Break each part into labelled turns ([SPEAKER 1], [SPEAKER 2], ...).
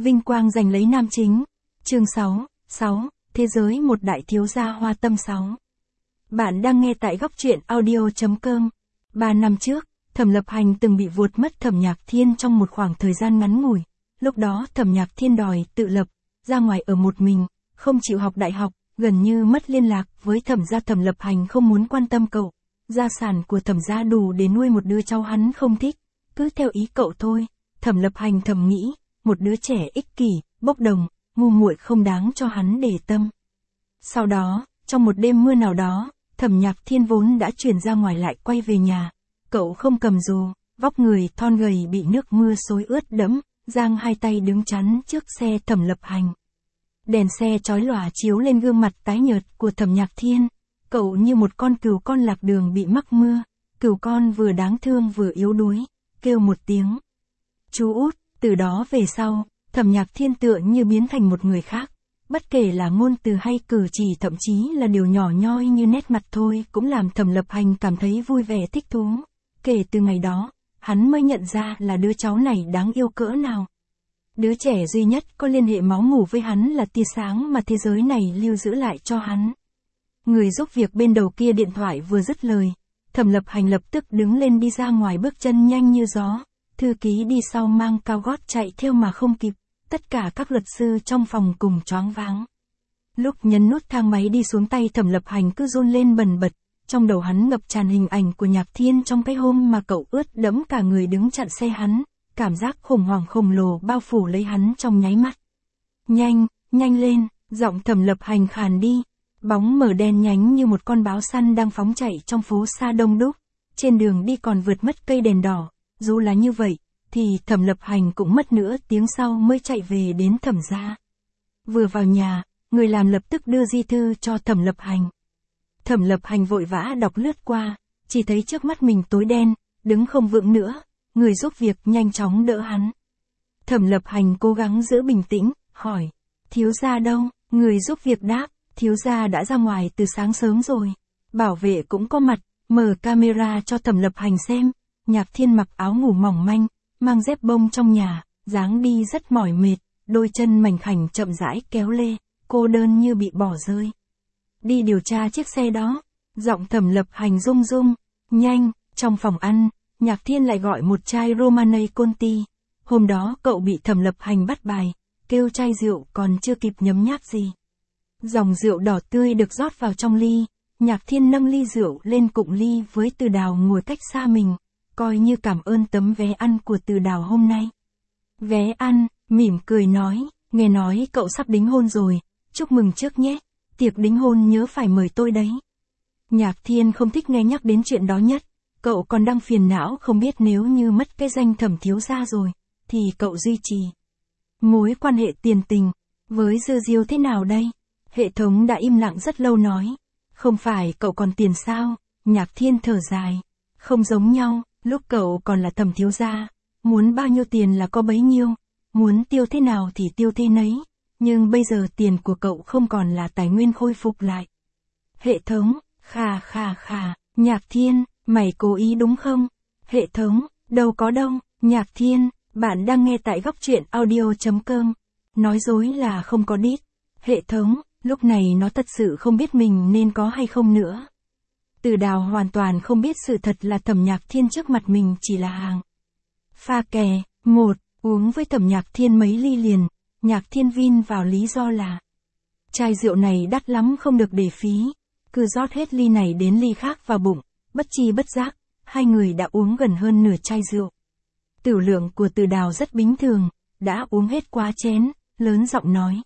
[SPEAKER 1] Vinh quang giành lấy nam chính. Chương 6, Thế giới một đại thiếu gia hoa tâm 6. Bạn đang nghe tại góc truyện audio.com. 3 năm trước, Thẩm Lập Hành từng bị vuột mất Thẩm Nhạc Thiên trong một khoảng thời gian ngắn ngủi. Lúc đó Thẩm Nhạc Thiên đòi tự lập, ra ngoài ở một mình, không chịu học đại học, gần như mất liên lạc với Thẩm gia. Thẩm Lập Hành không muốn quan tâm cậu. Gia sản của Thẩm gia đủ để nuôi một đứa cháu hắn không thích, cứ theo ý cậu thôi. Thẩm Lập Hành thầm nghĩ, một đứa trẻ ích kỷ, bốc đồng, ngu muội không đáng cho hắn để tâm. Sau đó, trong một đêm mưa nào đó, Thẩm Nhạc Thiên vốn đã chuyển ra ngoài lại quay về nhà. Cậu không cầm dù, vóc người thon gầy bị nước mưa xối ướt đẫm, giang hai tay đứng chắn trước xe Thẩm Lập Hành. Đèn xe chói lòa chiếu lên gương mặt tái nhợt của Thẩm Nhạc Thiên. Cậu như một con cừu con lạc đường bị mắc mưa, cừu con vừa đáng thương vừa yếu đuối, kêu một tiếng chú út. Từ đó về sau, Thẩm Nhạc Thiên tựa như biến thành một người khác. Bất kể là ngôn từ hay cử chỉ, thậm chí là điều nhỏ nhoi như nét mặt thôi cũng làm Thẩm Lập Hành cảm thấy vui vẻ thích thú. Kể từ ngày đó, hắn mới nhận ra là đứa cháu này đáng yêu cỡ nào. Đứa trẻ duy nhất có liên hệ máu mủ với hắn là tia sáng mà thế giới này lưu giữ lại cho hắn. Người giúp việc bên đầu kia điện thoại vừa dứt lời, Thẩm Lập Hành lập tức đứng lên đi ra ngoài, bước chân nhanh như gió. Thư ký đi sau mang cao gót chạy theo mà không kịp. Tất cả các luật sư trong phòng cùng choáng váng. Lúc nhấn nút thang máy đi xuống, tay Thẩm Lập Hành cứ run lên bần bật. Trong đầu hắn ngập tràn hình ảnh của Nhạc Thiên trong cái hôm mà cậu ướt đẫm cả người đứng chặn xe hắn. Cảm giác khủng hoảng khổng lồ bao phủ lấy hắn trong nháy mắt. Nhanh lên, giọng Thẩm Lập Hành khàn đi. Bóng mờ đen nhánh như một con báo săn đang phóng chạy trong phố xa đông đúc. Trên đường đi còn vượt mất cây đèn đỏ. Dù là như vậy, thì Thẩm Lập Hành cũng mất nửa tiếng sau mới chạy về đến Thẩm gia. Vừa vào nhà, người làm lập tức đưa di thư cho Thẩm Lập Hành. Thẩm Lập Hành vội vã đọc lướt qua, chỉ thấy trước mắt mình tối đen, đứng không vững nữa. Người giúp việc nhanh chóng đỡ hắn. Thẩm Lập Hành cố gắng giữ bình tĩnh, hỏi, thiếu gia đâu? Người giúp việc đáp, thiếu gia đã ra ngoài từ sáng sớm rồi. Bảo vệ cũng có mặt, mở camera cho Thẩm Lập Hành xem. Nhạc Thiên mặc áo ngủ mỏng manh, mang dép bông trong nhà, dáng đi rất mỏi mệt, đôi chân mảnh khảnh chậm rãi kéo lê, cô đơn như bị bỏ rơi. Đi điều tra chiếc xe đó. Giọng Thẩm Lập Hành rung rung. Nhanh. Trong phòng ăn, Nhạc Thiên lại gọi một chai Romanée Conti. Hôm đó cậu bị Thẩm Lập Hành bắt bài, kêu chai rượu còn chưa kịp nhấm nháp gì. Dòng rượu đỏ tươi được rót vào trong ly. Nhạc Thiên nâng ly rượu lên cụng ly với Từ Đào ngồi cách xa mình, coi như cảm ơn tấm vé ăn của Từ Đào hôm nay. Vé ăn, mỉm cười nói, nghe nói cậu sắp đính hôn rồi, chúc mừng trước nhé, tiệc đính hôn nhớ phải mời tôi đấy. Nhạc Thiên không thích nghe nhắc đến chuyện đó nhất, cậu còn đang phiền não không biết nếu như mất cái danh Thẩm thiếu gia rồi, thì cậu duy trì mối quan hệ tiền tình với Dư Diêu thế nào đây? Hệ thống đã im lặng rất lâu nói, không phải cậu còn tiền sao? Nhạc Thiên thở dài, không giống nhau. Lúc cậu còn là Thẩm thiếu gia, muốn bao nhiêu tiền là có bấy nhiêu, muốn tiêu thế nào thì tiêu thế nấy, nhưng bây giờ tiền của cậu không còn là tài nguyên khôi phục lại. Hệ thống, khà, Nhạc Thiên, mày cố ý đúng không? Hệ thống, đâu có đâu. Nhạc Thiên, bạn đang nghe tại góc truyện audio.com. Nói dối là không có đít. Hệ thống, lúc này nó thật sự không biết mình nên có hay không nữa. Từ Đào hoàn toàn không biết sự thật là Thẩm Nhạc Thiên trước mặt mình chỉ là hàng pha kè. Uống với Thẩm Nhạc Thiên mấy ly liền, Nhạc Thiên vin vào lý do là chai rượu này đắt lắm không được để phí. Cứ rót hết ly này đến ly khác vào bụng, bất chi bất giác, hai người đã uống gần hơn nửa chai rượu. Tửu lượng của Từ Đào rất bình thường, đã uống hết quá chén, lớn giọng nói.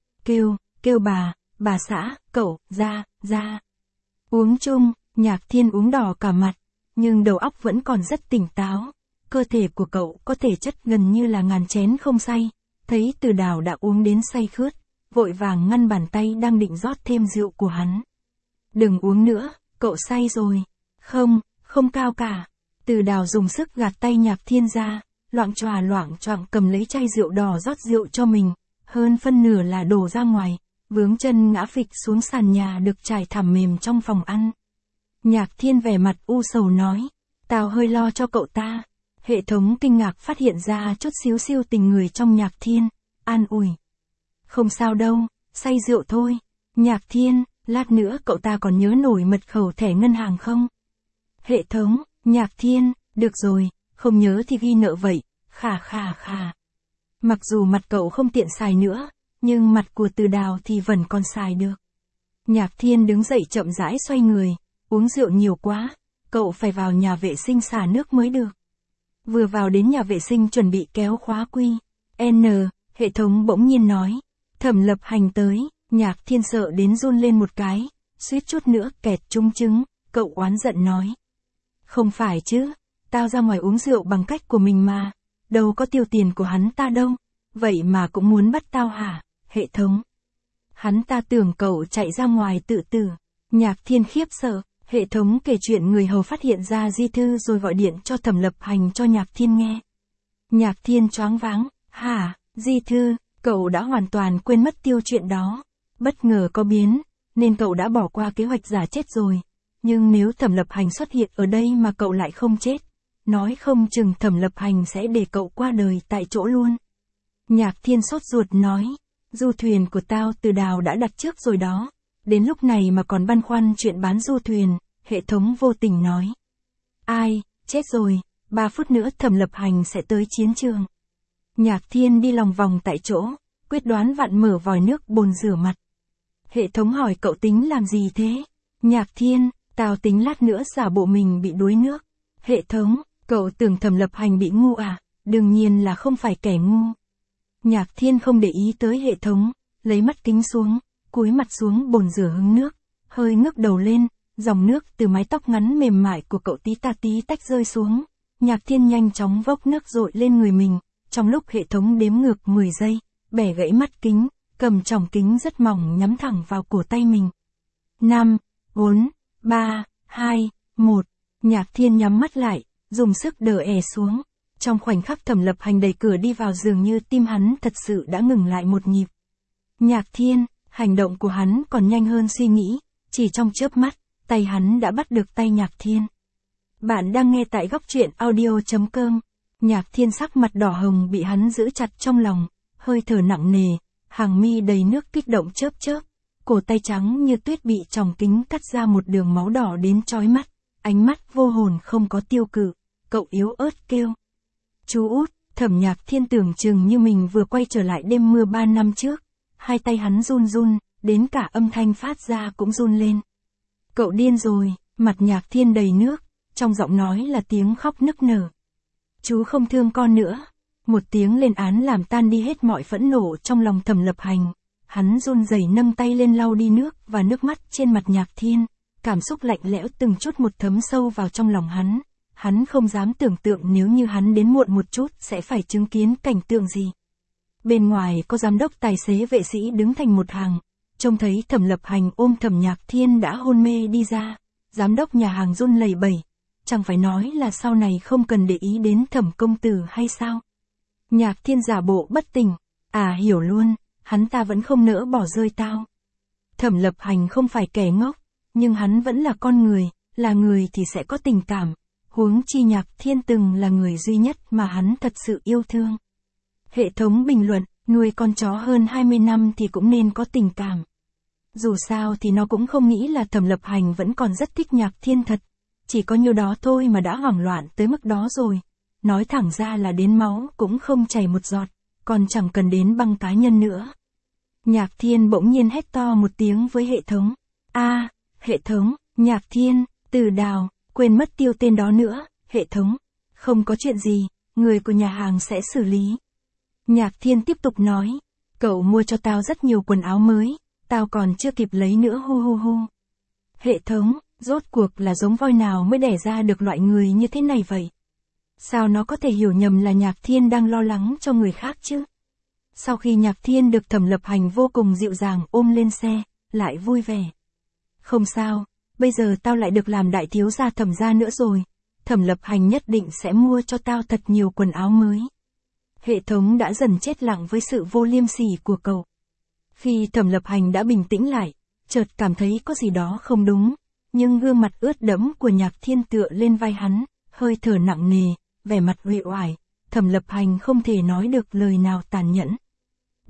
[SPEAKER 1] Kêu bà xã, cậu, ra. Uống chung. Nhạc Thiên uống đỏ cả mặt, nhưng đầu óc vẫn còn rất tỉnh táo. Cơ thể của cậu có thể chất gần như là ngàn chén không say. Thấy Từ Đào đã uống đến say khướt, vội vàng ngăn bàn tay đang định rót thêm rượu của hắn. Đừng uống nữa, cậu say rồi. Không cao cả. Từ Đào dùng sức gạt tay Nhạc Thiên ra, loạng choạng cầm lấy chai rượu đỏ rót rượu cho mình, hơn phân nửa là đổ ra ngoài, vướng chân ngã phịch xuống sàn nhà được trải thảm mềm trong phòng ăn. Nhạc Thiên vẻ mặt u sầu nói, tao hơi lo cho cậu ta. Hệ thống kinh ngạc phát hiện ra chút xíu siêu tình người trong Nhạc Thiên. an ủi. Không sao đâu, say rượu thôi. Nhạc Thiên, lát nữa cậu ta còn nhớ nổi mật khẩu thẻ ngân hàng không? Hệ thống, Nhạc Thiên, được rồi, không nhớ thì ghi nợ vậy, khà khà khà. Mặc dù mặt cậu không tiện xài nữa, nhưng mặt của Từ Đào thì vẫn còn xài được. Nhạc Thiên đứng dậy chậm rãi xoay người, uống rượu nhiều quá, cậu phải vào nhà vệ sinh xả nước mới được. Vừa vào đến nhà vệ sinh chuẩn bị kéo khóa quy. N, hệ thống bỗng nhiên nói. Thẩm Lập Hành tới, Nhạc Thiên sợ đến run lên một cái, suýt chút nữa kẹt trúng trứng, cậu oán giận nói. Không phải chứ, tao ra ngoài uống rượu bằng cách của mình mà, đâu có tiêu tiền của hắn ta đâu, vậy mà cũng muốn bắt tao hả, hệ thống. Hắn ta tưởng cậu chạy ra ngoài tự tử. Nhạc Thiên khiếp sợ, hệ thống kể chuyện người hầu phát hiện ra di thư rồi gọi điện cho Thẩm Lập Hành cho Nhạc Thiên nghe. Nhạc Thiên choáng váng, hả, di thư, cậu đã hoàn toàn quên mất tiêu chuyện đó. Bất ngờ có biến, nên cậu đã bỏ qua kế hoạch giả chết rồi. Nhưng nếu Thẩm Lập Hành xuất hiện ở đây mà cậu lại không chết, nói không chừng Thẩm Lập Hành sẽ để cậu qua đời tại chỗ luôn. Nhạc Thiên sốt ruột nói, du thuyền của tao Từ Đào đã đặt trước rồi đó. Đến lúc này mà còn băn khoăn chuyện bán du thuyền, hệ thống vô tình nói. Ai, chết rồi, 3 phút nữa Thẩm Lập Hành sẽ tới chiến trường. Nhạc Thiên đi lòng vòng tại chỗ, quyết đoán vặn mở vòi nước bồn rửa mặt. Hệ thống hỏi cậu tính làm gì thế? Nhạc Thiên, tao tính lát nữa giả bộ mình bị đuối nước. Hệ thống, cậu tưởng Thẩm Lập Hành bị ngu à? Đương nhiên là không phải kẻ ngu. Nhạc Thiên không để ý tới hệ thống, lấy mắt kính xuống, cúi mặt xuống bồn rửa hứng nước, hơi ngước đầu lên, dòng nước từ mái tóc ngắn mềm mại của cậu tí ta tí tách rơi xuống. Nhạc Thiên nhanh chóng vốc nước dội lên người mình, trong lúc hệ thống đếm ngược 10 giây, bẻ gãy mắt kính, cầm tròng kính rất mỏng nhắm thẳng vào cổ tay mình. 5, 4, 3, 2, 1, Nhạc Thiên nhắm mắt lại, dùng sức đờ xuống. Trong khoảnh khắc Thẩm Lập Hành đẩy cửa đi vào dường như tim hắn thật sự đã ngừng lại một nhịp. Nhạc Thiên, hành động của hắn còn nhanh hơn suy nghĩ, chỉ trong chớp mắt, tay hắn đã bắt được tay Nhạc Thiên. Bạn đang nghe tại góc truyện audio.com. Nhạc Thiên sắc mặt đỏ hồng bị hắn giữ chặt trong lòng, hơi thở nặng nề, hàng mi đầy nước kích động chớp chớp, cổ tay trắng như tuyết bị tròng kính cắt ra một đường máu đỏ đến chói mắt, ánh mắt vô hồn không có tiêu cự, cậu yếu ớt kêu. Chú út, Thẩm Nhạc Thiên tưởng chừng như mình vừa quay trở lại đêm mưa 3 năm trước, hai tay hắn run run, đến cả âm thanh phát ra cũng run lên. Cậu điên rồi, mặt Nhạc Thiên đầy nước, trong giọng nói là tiếng khóc nức nở. Chú không thương con nữa. Một tiếng lên án làm tan đi hết mọi phẫn nộ trong lòng Thẩm Lập Hành. Hắn run rẩy nâng tay lên lau đi nước và nước mắt trên mặt Nhạc Thiên. Cảm xúc lạnh lẽo từng chút một thấm sâu vào trong lòng hắn. Hắn không dám tưởng tượng nếu như hắn đến muộn một chút sẽ phải chứng kiến cảnh tượng gì. Bên ngoài có giám đốc tài xế vệ sĩ đứng thành một hàng. Trông thấy Thẩm Lập Hành ôm Thẩm Nhạc Thiên đã hôn mê đi ra. Giám đốc nhà hàng run lẩy bẩy. Chẳng phải nói là sau này không cần để ý đến Thẩm công tử hay sao? Nhạc Thiên giả bộ bất tỉnh. À hiểu luôn, hắn ta vẫn không nỡ bỏ rơi tao. Thẩm Lập Hành không phải kẻ ngốc, nhưng hắn vẫn là con người, là người thì sẽ có tình cảm. Huống chi Nhạc Thiên từng là người duy nhất mà hắn thật sự yêu thương. Hệ thống bình luận, nuôi con chó hơn 20 năm thì cũng nên có tình cảm. Dù sao thì nó cũng không nghĩ là Thẩm Lập Hành vẫn còn rất thích Nhạc Thiên thật. Chỉ có nhiêu đó thôi mà đã hoảng loạn tới mức đó rồi. Nói thẳng ra là đến máu cũng không chảy một giọt, còn chẳng cần đến băng cá nhân nữa. Nhạc Thiên bỗng nhiên hét to một tiếng với hệ thống. Hệ thống, Nhạc Thiên, Từ Đào, quên mất tiêu tên đó nữa, hệ thống. Không có chuyện gì, người của nhà hàng sẽ xử lý. Nhạc Thiên tiếp tục nói. Cậu mua cho tao rất nhiều quần áo mới, tao còn chưa kịp lấy nữa hu hu hu. Hệ thống, rốt cuộc là giống voi nào mới đẻ ra được loại người như thế này vậy? Sao nó có thể hiểu nhầm là Nhạc Thiên đang lo lắng cho người khác chứ? Sau khi Nhạc Thiên được Thẩm Lập Hành vô cùng dịu dàng ôm lên xe, lại vui vẻ. Không sao, bây giờ tao lại được làm đại thiếu gia Thẩm gia nữa rồi. Thẩm Lập Hành nhất định sẽ mua cho tao thật nhiều quần áo mới. Hệ thống đã dần chết lặng với sự vô liêm sỉ của cậu. Khi Thẩm Lập Hành đã bình tĩnh lại, chợt cảm thấy có gì đó không đúng. Nhưng gương mặt ướt đẫm của Nhạc Thiên tựa lên vai hắn, hơi thở nặng nề, vẻ mặt uể oải. Thẩm Lập Hành không thể nói được lời nào tàn nhẫn.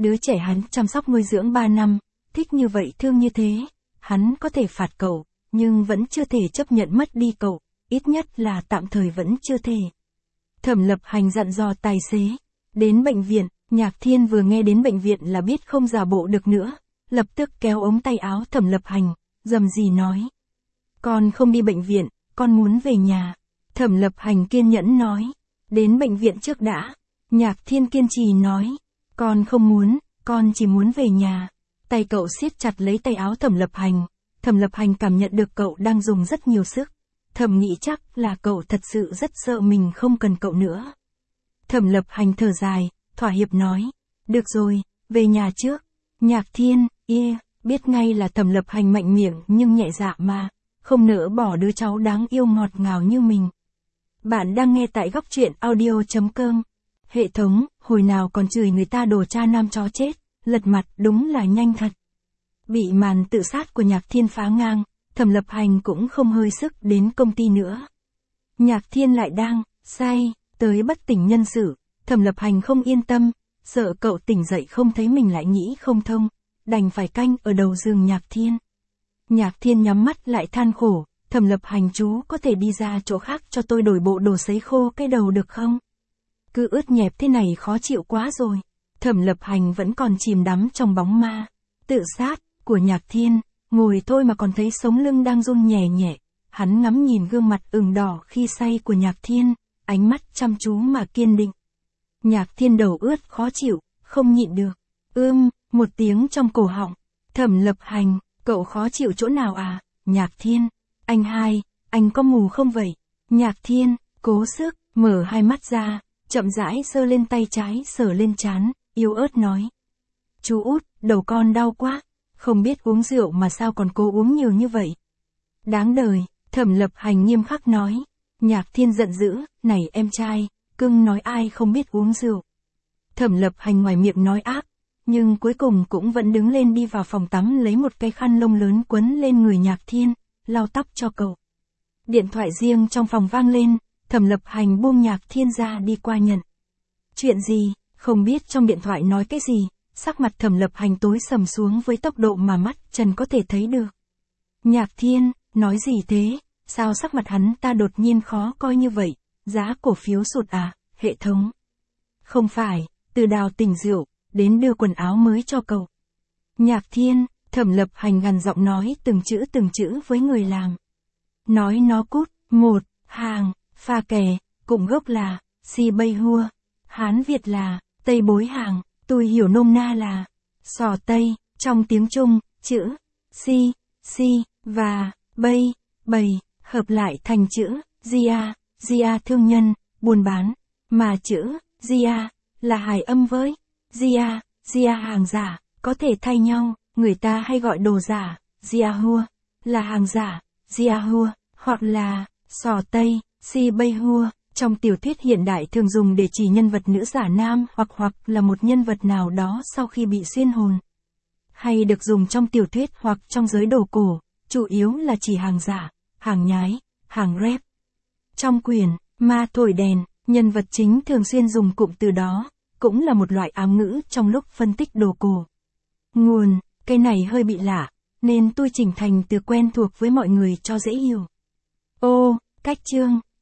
[SPEAKER 1] Đứa trẻ hắn chăm sóc nuôi dưỡng 3 năm, thích như vậy thương như thế, hắn có thể phạt cậu, nhưng vẫn chưa thể chấp nhận mất đi cậu, ít nhất là tạm thời vẫn chưa thể. Thẩm Lập Hành dặn dò tài xế. Đến bệnh viện, Nhạc Thiên vừa nghe đến bệnh viện là biết không giả bộ được nữa, lập tức kéo ống tay áo Thẩm Lập Hành, rầm rì nói. Con không đi bệnh viện, con muốn về nhà. Thẩm Lập Hành kiên nhẫn nói. Đến bệnh viện trước đã. Nhạc Thiên kiên trì nói. Con không muốn, con chỉ muốn về nhà. Tay cậu siết chặt lấy tay áo Thẩm Lập Hành. Thẩm Lập Hành cảm nhận được cậu đang dùng rất nhiều sức. Thầm nghĩ chắc là cậu thật sự rất sợ mình không cần cậu nữa. Thẩm Lập Hành thở dài, thỏa hiệp nói. Được rồi, về nhà trước. Nhạc Thiên, biết ngay là Thẩm Lập Hành mạnh miệng nhưng nhẹ dạ mà, không nỡ bỏ đứa cháu đáng yêu ngọt ngào như mình. Bạn đang nghe tại góc truyện audio.com. Hệ thống, hồi nào còn chửi người ta đồ cha nam chó chết, lật mặt đúng là nhanh thật. Bị màn tự sát của Nhạc Thiên phá ngang, Thẩm Lập Hành cũng không hơi sức đến công ty nữa. Nhạc Thiên lại đang say, tới bất tỉnh nhân sự, Thẩm Lập Hành không yên tâm, sợ cậu tỉnh dậy không thấy mình lại nghĩ không thông, đành phải canh ở đầu giường Nhạc Thiên. Nhạc Thiên nhắm mắt lại than khổ, Thẩm Lập Hành chú có thể đi ra chỗ khác cho tôi đổi bộ đồ sấy khô cái đầu được không? Cứ ướt nhẹp thế này khó chịu quá rồi. Thẩm Lập Hành vẫn còn chìm đắm trong bóng ma tự sát của Nhạc Thiên, ngồi thôi mà còn thấy sống lưng đang run nhẹ nhẹ. Hắn ngắm nhìn gương mặt ửng đỏ khi say của Nhạc Thiên, ánh mắt chăm chú mà kiên định. Nhạc Thiên đầu ướt khó chịu, không nhịn được. Một tiếng trong cổ họng. Thẩm Lập Hành, cậu khó chịu chỗ nào à? Nhạc Thiên, anh có mù không vậy? Nhạc Thiên, cố sức, mở hai mắt ra, chậm rãi giơ lên tay trái sờ lên trán, yếu ớt nói. Chú út, đầu con đau quá, không biết uống rượu mà sao còn cố uống nhiều như vậy. Đáng đời, Thẩm Lập Hành nghiêm khắc nói. Nhạc Thiên giận dữ, này em trai, cưng nói ai không biết uống rượu. Thẩm Lập Hành ngoài miệng nói ác, nhưng cuối cùng cũng vẫn đứng lên đi vào phòng tắm lấy một cái khăn lông lớn quấn lên người Nhạc Thiên, lau tóc cho cậu. Điện thoại riêng trong phòng vang lên, Thẩm Lập Hành buông Nhạc Thiên ra đi qua nhận. Chuyện gì, không biết trong điện thoại nói cái gì, sắc mặt Thẩm Lập Hành tối sầm xuống với tốc độ mà mắt trần có thể thấy được. Nhạc Thiên, nói gì thế, sao sắc mặt hắn ta đột nhiên khó coi như vậy, giá cổ phiếu sụt à, hệ thống. Không phải, từ đào tỉnh rượu, đến đưa quần áo mới cho cậu. Nhạc Thiên, Thẩm Lập Hành gằn giọng nói từng chữ với người làm. Nói nó cút, một, hàng, pha kè, cùng gốc là, si bây hua, Hán Việt là, Tây bối hàng, tôi hiểu nôm na là, sò Tây, trong tiếng Trung, chữ, si, và, bày, hợp lại thành chữ, gia thương nhân, buôn bán, mà chữ, gia, là hài âm với, gia hàng giả, có thể thay nhau, người ta hay gọi đồ giả, gia hua, là hàng giả, gia hua, hoặc là, sò Tây, si bây hua, trong tiểu thuyết hiện đại thường dùng để chỉ nhân vật nữ giả nam hoặc là một nhân vật nào đó sau khi bị xuyên hồn. Hay được dùng trong tiểu thuyết hoặc trong giới đồ cổ, chủ yếu là chỉ hàng giả, hàng nhái, hàng rep. Trong quyển, Ma thổi đèn, nhân vật chính thường xuyên dùng cụm từ đó, cũng là một loại ám ngữ trong lúc phân tích đồ cổ. Nguồn, cái này hơi bị lạ, nên tôi chỉnh thành từ quen thuộc với mọi người cho dễ hiểu. Cách chương.